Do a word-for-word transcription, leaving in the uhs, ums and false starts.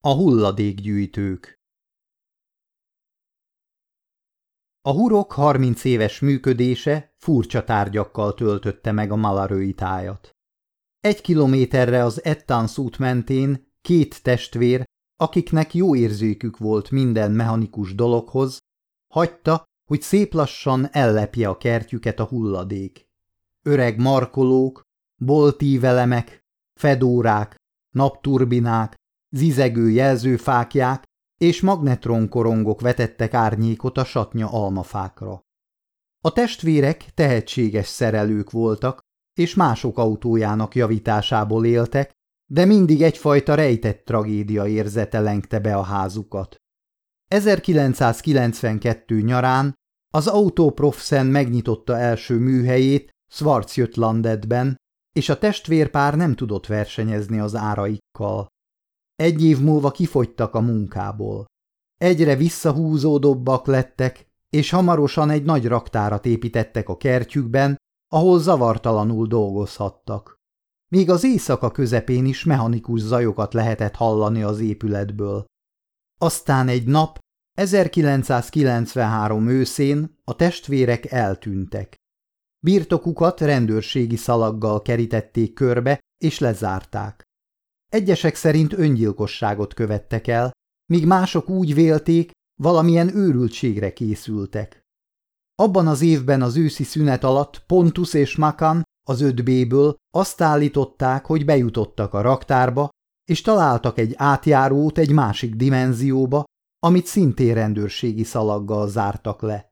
A hulladékgyűjtők. A hurok harminc éves működése furcsa tárgyakkal töltötte meg a Malaröi tájat. Egy kilométerre az Ettanz út mentén két testvér, akiknek jó érzékük volt minden mechanikus dologhoz, hagyta, hogy szép lassan ellepje a kertjüket a hulladék. Öreg markolók, boltívelemek, fedórák, napturbinák, zizegő jelzőfáklyák és magnetronkorongok vetettek árnyékot a satnya almafákra. A testvérek tehetséges szerelők voltak, és mások autójának javításából éltek, de mindig egyfajta rejtett tragédia érzete lengte be a házukat. ezerkilencszázkilencvenkettő nyarán az Autoprofsen megnyitotta első műhelyét Schwarzjötlandetben, és a testvérpár nem tudott versenyezni az áraikkal. Egy év múlva kifogytak a munkából. Egyre visszahúzódóbbak lettek, és hamarosan egy nagy raktárat építettek a kertjükben, ahol zavartalanul dolgozhattak. Még az éjszaka közepén is mechanikus zajokat lehetett hallani az épületből. Aztán egy nap, ezerkilencszázkilencvenhárom őszén a testvérek eltűntek. Birtokukat rendőrségi szalaggal kerítették körbe, és lezárták. Egyesek szerint öngyilkosságot követtek el, míg mások úgy vélték, valamilyen őrültségre készültek. Abban az évben az őszi szünet alatt Pontus és Makan az öt bé-ből azt állították, hogy bejutottak a raktárba, és találtak egy átjárót egy másik dimenzióba, amit szintén rendőrségi szalaggal zártak le.